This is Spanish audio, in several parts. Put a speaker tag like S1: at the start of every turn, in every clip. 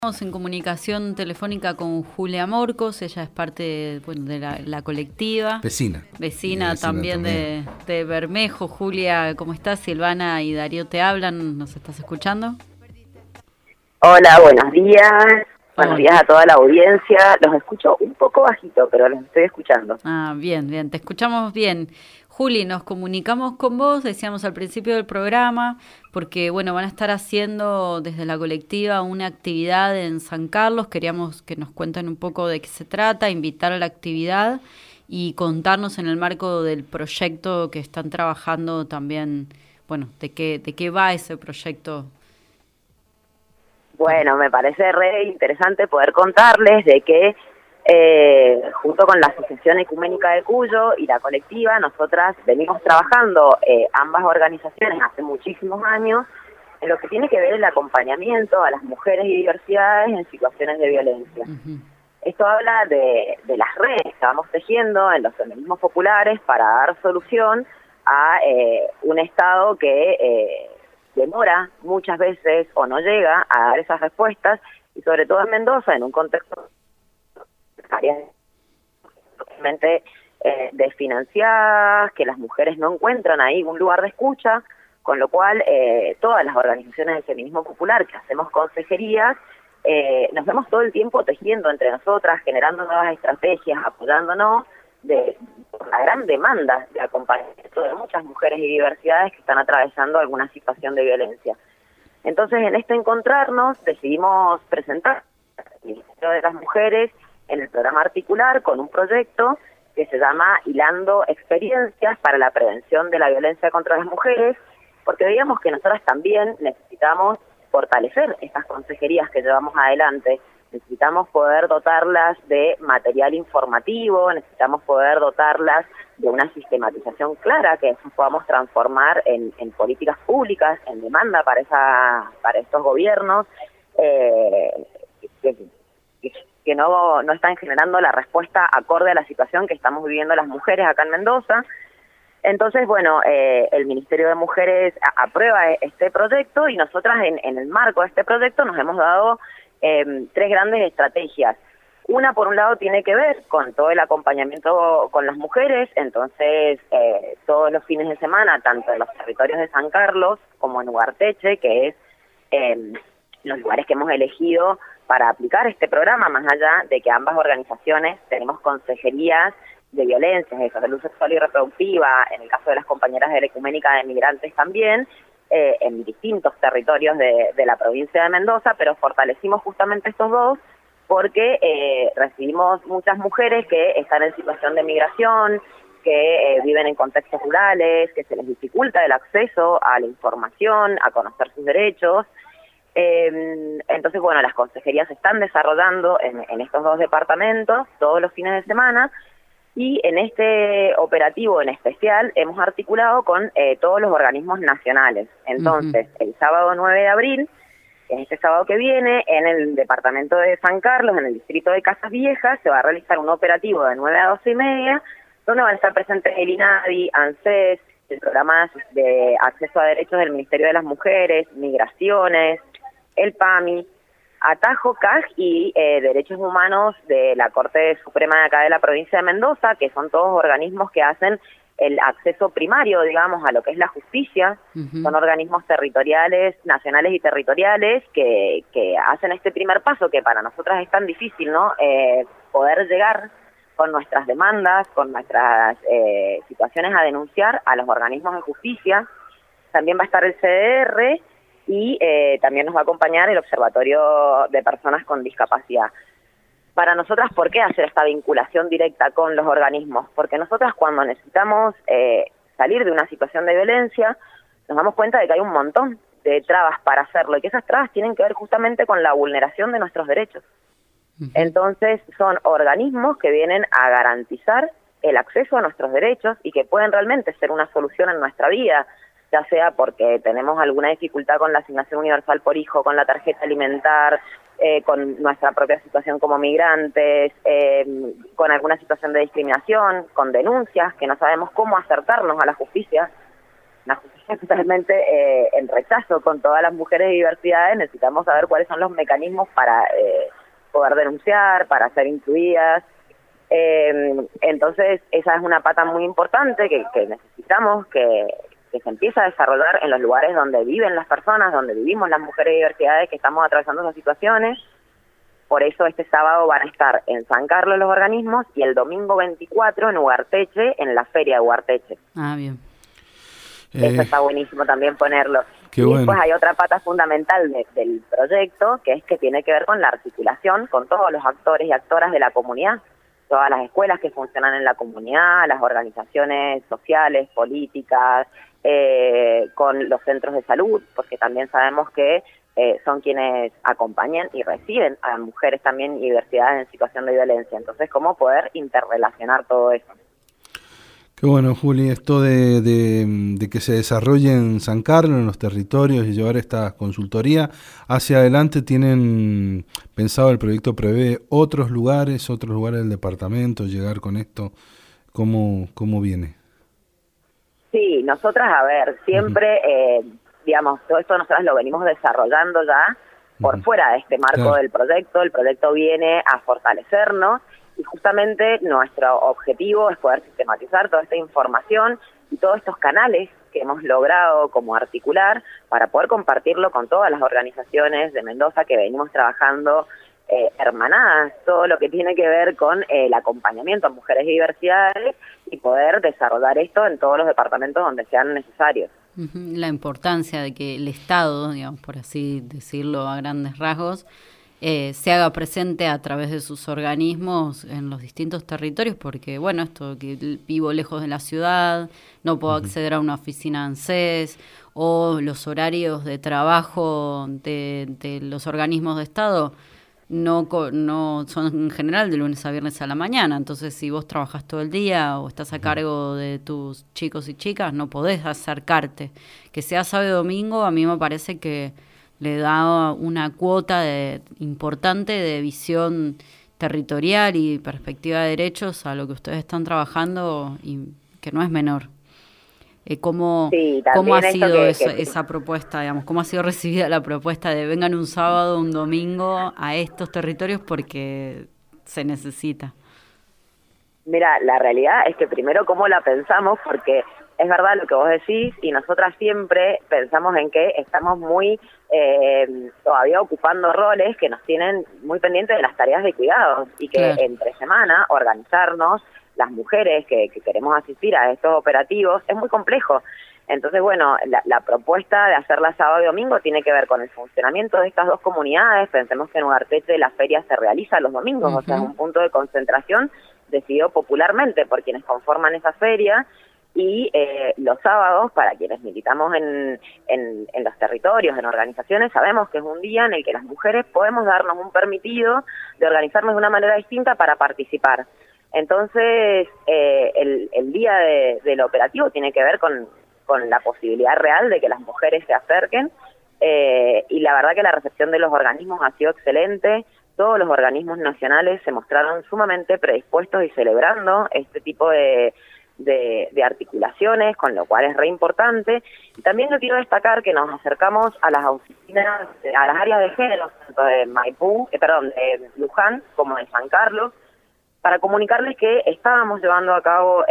S1: Estamos en comunicación telefónica con Julia Morcos, ella es parte de la colectiva. Vecina también de Bermejo. Julia, ¿cómo estás? Silvana y Darío te hablan, ¿nos estás escuchando?
S2: Hola, buenos días. Buenos días a toda la audiencia. Los escucho un poco bajito, pero los estoy escuchando.
S1: Ah, bien, te escuchamos bien. Juli, nos comunicamos con vos, decíamos al principio del programa, porque van a estar haciendo desde la colectiva una actividad en San Carlos. Queríamos que nos cuenten un poco de qué se trata, invitar a la actividad y contarnos en el marco del proyecto que están trabajando también, de qué va ese proyecto.
S2: Bueno, me parece re interesante poder contarles de que junto con la Asociación Ecuménica de Cuyo y la colectiva, nosotras venimos trabajando ambas organizaciones hace muchísimos años en lo que tiene que ver el acompañamiento a las mujeres y diversidades en situaciones de violencia. Esto habla de las redes que vamos tejiendo en los feminismos populares para dar solución a un Estado que demora muchas veces o no llega a dar esas respuestas, y sobre todo en Mendoza, en un contexto desfinanciadas, que las mujeres no encuentran ahí un lugar de escucha, con lo cual todas las organizaciones del feminismo popular que hacemos consejerías, nos vemos todo el tiempo tejiendo entre nosotras, generando nuevas estrategias, apoyándonos por la gran demanda de acompañamiento de muchas mujeres y diversidades que están atravesando alguna situación de violencia. Entonces, en este encontrarnos, decidimos presentar al Ministerio de las Mujeres en el programa articular con un proyecto que se llama Hilando Experiencias para la Prevención de la Violencia contra las Mujeres, porque veíamos que nosotras también necesitamos fortalecer estas consejerías que llevamos adelante. Necesitamos poder dotarlas de material informativo, necesitamos poder dotarlas de una sistematización clara, que eso podamos transformar en políticas públicas, en demanda para estos gobiernos que no están generando la respuesta acorde a la situación que estamos viviendo las mujeres acá en Mendoza. Entonces, el Ministerio de Mujeres aprueba este proyecto, y nosotras en el marco de este proyecto nos hemos dado tres grandes estrategias. Una, por un lado, tiene que ver con todo el acompañamiento con las mujeres. Entonces, todos los fines de semana, tanto en los territorios de San Carlos como en Ugarteche, que es los lugares que hemos elegido para aplicar este programa, más allá de que ambas organizaciones tenemos consejerías de violencias, de salud sexual y reproductiva, en el caso de las compañeras de la Ecuménica de Migrantes también, en distintos territorios de la provincia de Mendoza, pero fortalecimos justamente estos dos porque recibimos muchas mujeres que están en situación de migración, que viven en contextos rurales, que se les dificulta el acceso a la información, a conocer sus derechos. Entonces, las consejerías se están desarrollando en estos dos departamentos todos los fines de semana, y en este operativo en especial hemos articulado con todos los organismos nacionales. Entonces, el sábado 9 de abril, que es este sábado que viene, en el departamento de San Carlos, en el distrito de Casas Viejas, se va a realizar un operativo de 9 a 12:30, donde van a estar presentes el INADI, ANSES, el programa de acceso a derechos del Ministerio de las Mujeres, Migraciones, el PAMI, Atajo, CAG y Derechos Humanos de la Corte Suprema de acá de la provincia de Mendoza, que son todos organismos que hacen el acceso primario, digamos, a lo que es la justicia. Son organismos territoriales, nacionales y territoriales, que hacen este primer paso que para nosotras es tan difícil, ¿no? Poder llegar con nuestras demandas, con nuestras situaciones a denunciar a los organismos de justicia. También va a estar el CDR, y también nos va a acompañar el Observatorio de Personas con Discapacidad. Para nosotras, ¿por qué hacer esta vinculación directa con los organismos? Porque nosotras, cuando necesitamos salir de una situación de violencia, nos damos cuenta de que hay un montón de trabas para hacerlo, y que esas trabas tienen que ver justamente con la vulneración de nuestros derechos. Entonces, son organismos que vienen a garantizar el acceso a nuestros derechos y que pueden realmente ser una solución en nuestra vida, ya sea porque tenemos alguna dificultad con la asignación universal por hijo, con la tarjeta alimentar, con nuestra propia situación como migrantes, con alguna situación de discriminación, con denuncias, que no sabemos cómo acercarnos a la justicia, una justicia totalmente en rechazo con todas las mujeres de diversidades. Necesitamos saber cuáles son los mecanismos para poder denunciar, para ser incluidas. Entonces, esa es una pata muy importante que necesitamos que se empiece a desarrollar en los lugares donde viven las personas, donde vivimos las mujeres de diversidades que estamos atravesando esas situaciones. Por eso este sábado van a estar en San Carlos los organismos y el domingo 24 en Ugarteche, en la feria de Ugarteche.
S1: Ah, bien.
S2: Eso está buenísimo también ponerlo.
S3: Qué
S2: y
S3: bueno.
S2: después hay otra pata fundamental del proyecto, que es que tiene que ver con la articulación con todos los actores y actoras de la comunidad, todas las escuelas que funcionan en la comunidad, las organizaciones sociales, políticas, con los centros de salud, porque también sabemos que son quienes acompañan y reciben a mujeres también y diversidades en situación de violencia. Entonces, ¿cómo poder interrelacionar todo eso?
S3: Qué bueno, Juli, esto de que se desarrolle en San Carlos, en los territorios, y llevar esta consultoría hacia adelante. ¿Tienen pensado, el proyecto prevé otros lugares del departamento, llegar con esto? ¿Cómo viene?
S2: Sí, nosotras, a ver, siempre, digamos, todo esto nosotras lo venimos desarrollando ya por fuera de este marco del proyecto. El proyecto viene a fortalecernos y justamente nuestro objetivo es poder sistematizar toda esta información y todos estos canales que hemos logrado como articular para poder compartirlo con todas las organizaciones de Mendoza que venimos trabajando hermanadas, todo lo que tiene que ver con el acompañamiento a mujeres y diversidades y poder desarrollar esto en todos los departamentos donde sean necesarios.
S1: La importancia de que el Estado, digamos, por así decirlo a grandes rasgos, se haga presente a través de sus organismos en los distintos territorios, porque, bueno, esto que vivo lejos de la ciudad, no puedo acceder a una oficina ANSES, o los horarios de trabajo de los organismos de Estado no son en general de lunes a viernes a la mañana. Entonces, si vos trabajas todo el día o estás a cargo de tus chicos y chicas, no podés acercarte. Que sea sábado y domingo, a mí me parece que le da una cuota importante de visión territorial y perspectiva de derechos a lo que ustedes están trabajando, y que no es menor. ¿Cómo ha sido esa propuesta, digamos? ¿Cómo ha sido recibida la propuesta de vengan un sábado, un domingo a estos territorios porque se necesita?
S2: Mira, la realidad es que primero cómo la pensamos, porque es verdad lo que vos decís y nosotras siempre pensamos en que estamos muy todavía ocupando roles que nos tienen muy pendientes de las tareas de cuidados y que entre semana organizarnos las mujeres que queremos asistir a estos operativos es muy complejo. Entonces, bueno, la propuesta de hacerla sábado y domingo tiene que ver con el funcionamiento de estas dos comunidades. Pensemos que en Ugarteche la feria se realiza los domingos, o sea, es un punto de concentración decidido popularmente por quienes conforman esa feria, y los sábados, para quienes militamos en los territorios, en organizaciones, sabemos que es un día en el que las mujeres podemos darnos un permitido de organizarnos de una manera distinta para participar. Entonces, el día del operativo tiene que ver con la posibilidad real de que las mujeres se acerquen, y la verdad que la recepción de los organismos ha sido excelente. Todos los organismos nacionales se mostraron sumamente predispuestos y celebrando este tipo de articulaciones, con lo cual es re importante. Y también yo quiero destacar que nos acercamos a las oficinas, a las áreas de género, tanto de de Luján como de San Carlos, para comunicarles que estábamos llevando a cabo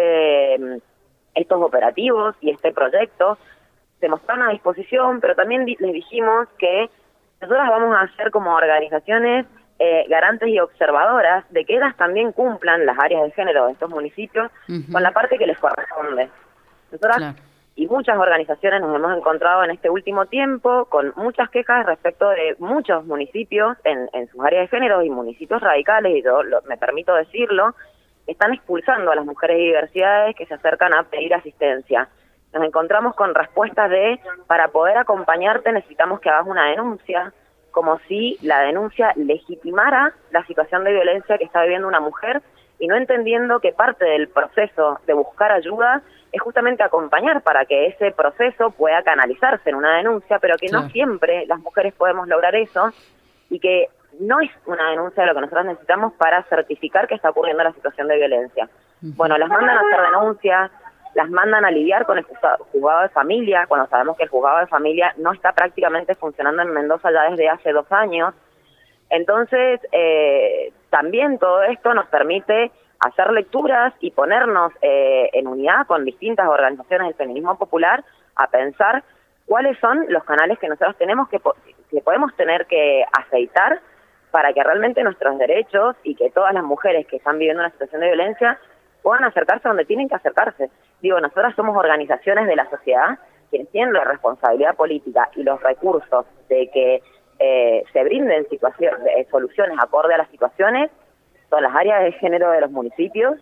S2: estos operativos y este proyecto. Se mostraron a disposición, pero también les dijimos que nosotras vamos a ser como organizaciones garantes y observadoras de que ellas también cumplan las áreas de género de estos municipios con la parte que les corresponde. Nosotras y muchas organizaciones nos hemos encontrado en este último tiempo con muchas quejas respecto de muchos municipios en sus áreas de género y municipios radicales, y yo me permito decirlo, están expulsando a las mujeres de diversidades que se acercan a pedir asistencia. Nos encontramos con respuestas para poder acompañarte necesitamos que hagas una denuncia, como si la denuncia legitimara la situación de violencia que está viviendo una mujer, y no entendiendo que parte del proceso de buscar ayuda es justamente acompañar para que ese proceso pueda canalizarse en una denuncia, pero que no siempre las mujeres podemos lograr eso, y que no es una denuncia lo que nosotros necesitamos para certificar que está ocurriendo la situación de violencia. Bueno, las mandan a hacer denuncias, las mandan a lidiar con el juzgado de familia, cuando sabemos que el juzgado de familia no está prácticamente funcionando en Mendoza ya desde hace 2 años. Entonces, también todo esto nos permite hacer lecturas y ponernos en unidad con distintas organizaciones del feminismo popular a pensar cuáles son los canales que nosotros tenemos que podemos tener que aceitar para que realmente nuestros derechos y que todas las mujeres que están viviendo una situación de violencia puedan acercarse donde tienen que acercarse. Digo, nosotras somos organizaciones de la sociedad quienes tienen la responsabilidad política y los recursos de que se brinden soluciones acorde a las situaciones, son las áreas de género de los municipios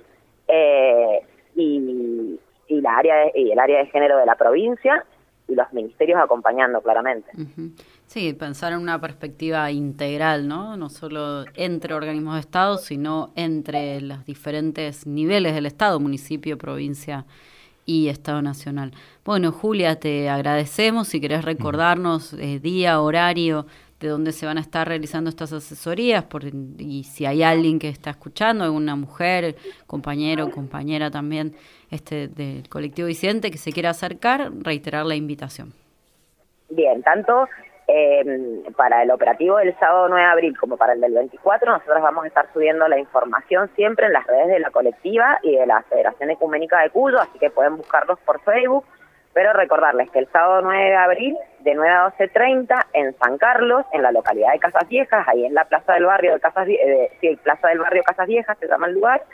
S2: y el área de género de la provincia y los ministerios acompañando claramente.
S1: Sí, pensar en una perspectiva integral, ¿no? No solo entre organismos de Estado, sino entre los diferentes niveles del Estado, municipio, provincia y Estado Nacional. Bueno, Julia, te agradecemos. Si querés recordarnos día, horario, de dónde se van a estar realizando estas asesorías, y si hay alguien que está escuchando, alguna mujer, compañero, compañera también del colectivo disidente que se quiera acercar, reiterar la invitación.
S2: Bien, tanto para el operativo del sábado 9 de abril como para el del 24, nosotros vamos a estar subiendo la información siempre en las redes de la colectiva y de la Federación Ecuménica de Cuyo, así que pueden buscarlos por Facebook, pero recordarles que el sábado 9 de abril, de 9 a 12:30, en San Carlos, en la localidad de Casas Viejas, ahí en la plaza del barrio de Plaza del Barrio Casas Viejas, se llama el lugar,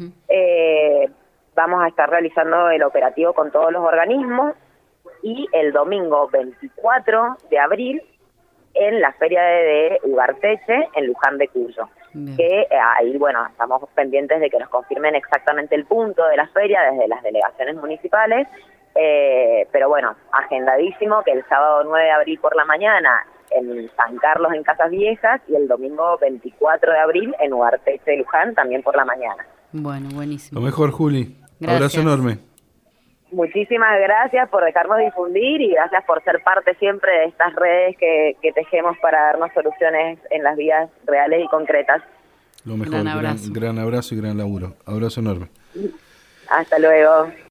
S2: vamos a estar realizando el operativo con todos los organismos, y el domingo 24 de abril en la feria de Ugarteche, en Luján de Cuyo. Bien. Que ahí, bueno, estamos pendientes de que nos confirmen exactamente el punto de la feria desde las delegaciones municipales, pero bueno, agendadísimo que el sábado 9 de abril por la mañana en San Carlos, en Casas Viejas, y el domingo 24 de abril en Ugarteche de Luján, también por la mañana.
S1: Bueno, buenísimo.
S3: Lo mejor, Juli.
S1: Gracias.
S3: Abrazo enorme.
S2: Muchísimas gracias por dejarnos difundir y gracias por ser parte siempre de estas redes que tejemos para darnos soluciones en las vidas reales y concretas.
S3: Lo mejor, gran abrazo y gran laburo. Abrazo enorme.
S2: Hasta luego.